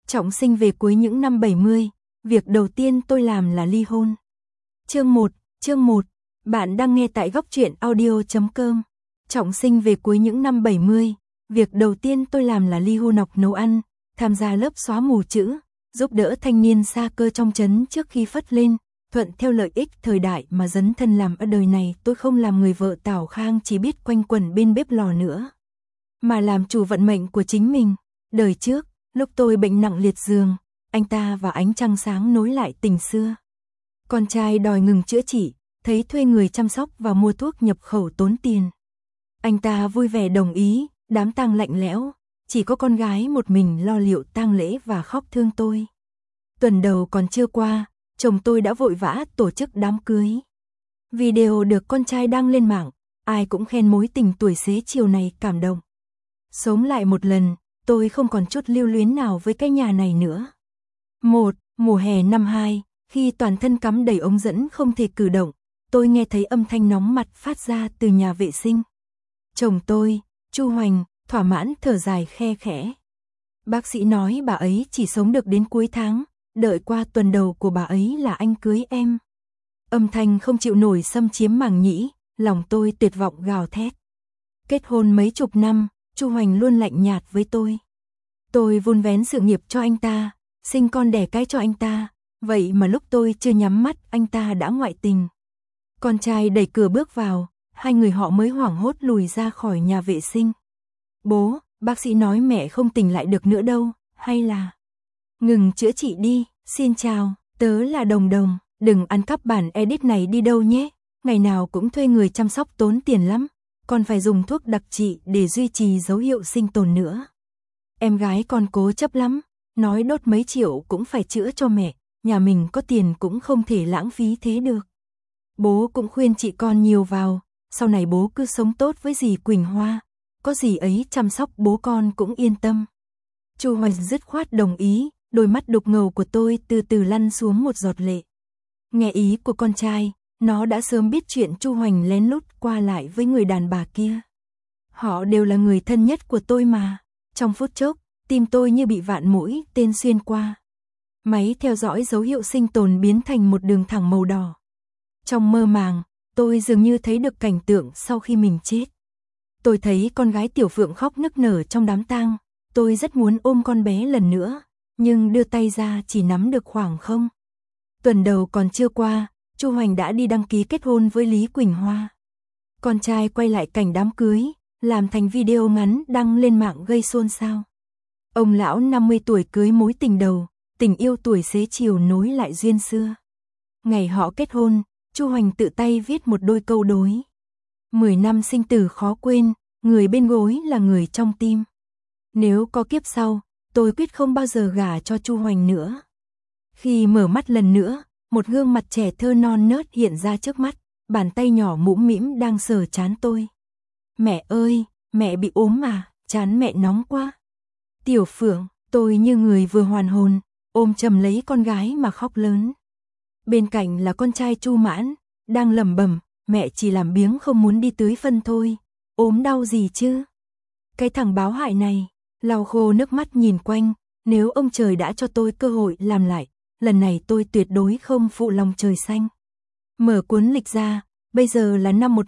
Trọng sinh về cuối những năm 70, việc đầu tiên tôi làm là ly hôn. Chương 1, bạn đang nghe tại goctruyện.audio.com. Trọng sinh về cuối những năm 70, việc đầu tiên tôi làm là ly hôn, học nấu ăn, tham gia lớp xóa mù chữ, giúp đỡ thanh niên xa cơ trong trấn trước khi phất lên, thuận theo lợi ích thời đại mà dấn thân làm. Ở đời này tôi không làm người vợ tảo khang chỉ biết quanh quẩn bên bếp lò nữa, mà làm chủ vận mệnh của chính mình. Đời trước, lúc tôi bệnh nặng liệt giường, anh ta và ánh trăng sáng nối lại tình xưa. Con trai đòi ngừng chữa trị, thấy thuê người chăm sóc và mua thuốc nhập khẩu tốn tiền. Anh ta vui vẻ đồng ý, đám tang lạnh lẽo, chỉ có con gái một mình lo liệu tang lễ và khóc thương tôi. Tuần đầu còn chưa qua, chồng tôi đã vội vã tổ chức đám cưới. Video được con trai đăng lên mạng, ai cũng khen mối tình tuổi xế chiều này cảm động. Sống lại một lần, tôi không còn chút lưu luyến nào với cái nhà này nữa. Mùa hè năm 2, khi toàn thân cắm đầy ống dẫn không thể cử động, tôi nghe thấy âm thanh nóng mặt phát ra từ nhà vệ sinh. Chồng tôi, Chu Hoành, thỏa mãn thở dài khe khẽ. Bác sĩ nói bà ấy chỉ sống được đến cuối tháng, đợi qua tuần đầu của bà ấy là anh cưới em. Âm thanh không chịu nổi xâm chiếm màng nhĩ, lòng tôi tuyệt vọng gào thét. Kết hôn mấy chục năm, Chu Hoành luôn lạnh nhạt với tôi. Tôi vun vén sự nghiệp cho anh ta, sinh con đẻ cái cho anh ta, vậy mà lúc tôi chưa nhắm mắt anh ta đã ngoại tình. Con trai đẩy cửa bước vào, hai người họ mới hoảng hốt lùi ra khỏi nhà vệ sinh. Bố, bác sĩ nói mẹ không tỉnh lại được nữa đâu, hay là ngừng chữa trị đi. Xin chào, tớ là Đồng Đồng, đừng ăn cắp bản edit này đi đâu nhé, ngày nào cũng thuê người chăm sóc tốn tiền lắm, còn phải dùng thuốc đặc trị để duy trì dấu hiệu sinh tồn nữa. Em gái con cố chấp lắm, nói đốt mấy triệu cũng phải chữa cho mẹ, nhà mình có tiền cũng không thể lãng phí thế được. Bố cũng khuyên chị con nhiều vào, sau này bố cứ sống tốt với dì Quỳnh Hoa, có dì ấy chăm sóc bố con cũng yên tâm. Chu Hoành dứt khoát đồng ý, đôi mắt đục ngầu của tôi từ từ lăn xuống một giọt lệ. Nghe ý của con trai, nó đã sớm biết chuyện Chu Hoành lén lút qua lại với người đàn bà kia. Họ đều là người thân nhất của tôi mà. Trong phút chốc, tim tôi như bị vạn mũi tên xuyên qua. Máy theo dõi dấu hiệu sinh tồn biến thành một đường thẳng màu đỏ. Trong mơ màng, tôi dường như thấy được cảnh tượng sau khi mình chết. Tôi thấy con gái Tiểu Phượng khóc nức nở trong đám tang. Tôi rất muốn ôm con bé lần nữa, nhưng đưa tay ra chỉ nắm được khoảng không. Tuần đầu còn chưa qua, Chu Hoành đã đi đăng ký kết hôn với Lý Quỳnh Hoa. Con trai quay lại cảnh đám cưới, làm thành video ngắn đăng lên mạng gây xôn xao. Ông lão 50 tuổi cưới mối tình đầu, tình yêu tuổi xế chiều nối lại duyên xưa. Ngày họ kết hôn, Chu Hoành tự tay viết một đôi câu đối. 10 năm sinh tử khó quên, người bên gối là người trong tim. Nếu có kiếp sau, tôi quyết không bao giờ gả cho Chu Hoành nữa. Khi mở mắt lần nữa, một gương mặt trẻ thơ non nớt hiện ra trước mắt, bàn tay nhỏ mũm mĩm đang sờ trán tôi. Mẹ ơi, mẹ bị ốm à, trán mẹ nóng quá. Tiểu Phượng, tôi như người vừa hoàn hồn, ôm chầm lấy con gái mà khóc lớn. Bên cạnh là con trai Chu Mãn, đang lẩm bẩm, mẹ chỉ làm biếng không muốn đi tưới phân thôi, ốm đau gì chứ. Cái thằng báo hại này, lau khô nước mắt nhìn quanh, nếu ông trời đã cho tôi cơ hội làm lại, lần này tôi tuyệt đối không phụ lòng trời xanh. Mở cuốn lịch ra, bây giờ là năm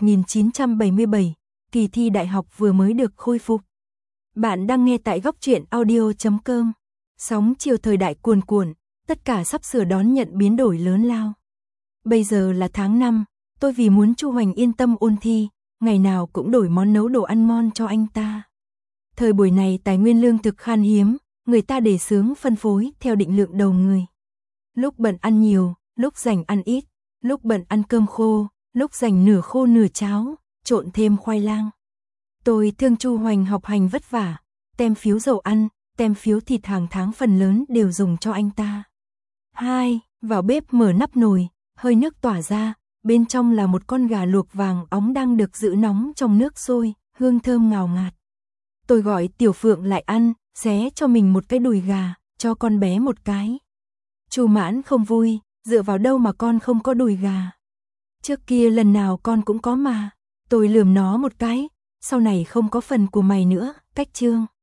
1977, kỳ thi đại học vừa mới được khôi phục. Bạn đang nghe tại goctruyện.audio.com. Sóng chiều thời đại cuồn cuộn, tất cả sắp sửa đón nhận biến đổi lớn lao. Bây giờ là tháng 5, tôi vì muốn Chu Hoành yên tâm ôn thi, ngày nào cũng đổi món nấu đồ ăn ngon cho anh ta. Thời buổi này tài nguyên lương thực khan hiếm, người ta đề xướng phân phối theo định lượng đầu người. Lúc bận ăn nhiều, lúc rảnh ăn ít, lúc bận ăn cơm khô, lúc rảnh nửa khô nửa cháo, trộn thêm khoai lang. Tôi thương Chu Hoành học hành vất vả, tem phiếu dầu ăn, tem phiếu thịt hàng tháng phần lớn đều dùng cho anh ta. 2. Vào bếp mở nắp nồi, hơi nước tỏa ra, bên trong là một con gà luộc vàng óng đang được giữ nóng trong nước sôi, hương thơm ngào ngạt. Tôi gọi Tiểu Phượng lại ăn, xé cho mình một cái đùi gà, cho con bé một cái. Chu Mãn không vui, dựa vào đâu mà con không có đùi gà. Trước kia lần nào con cũng có mà. Tôi lườm nó một cái, sau này không có phần của mày nữa, cách chương.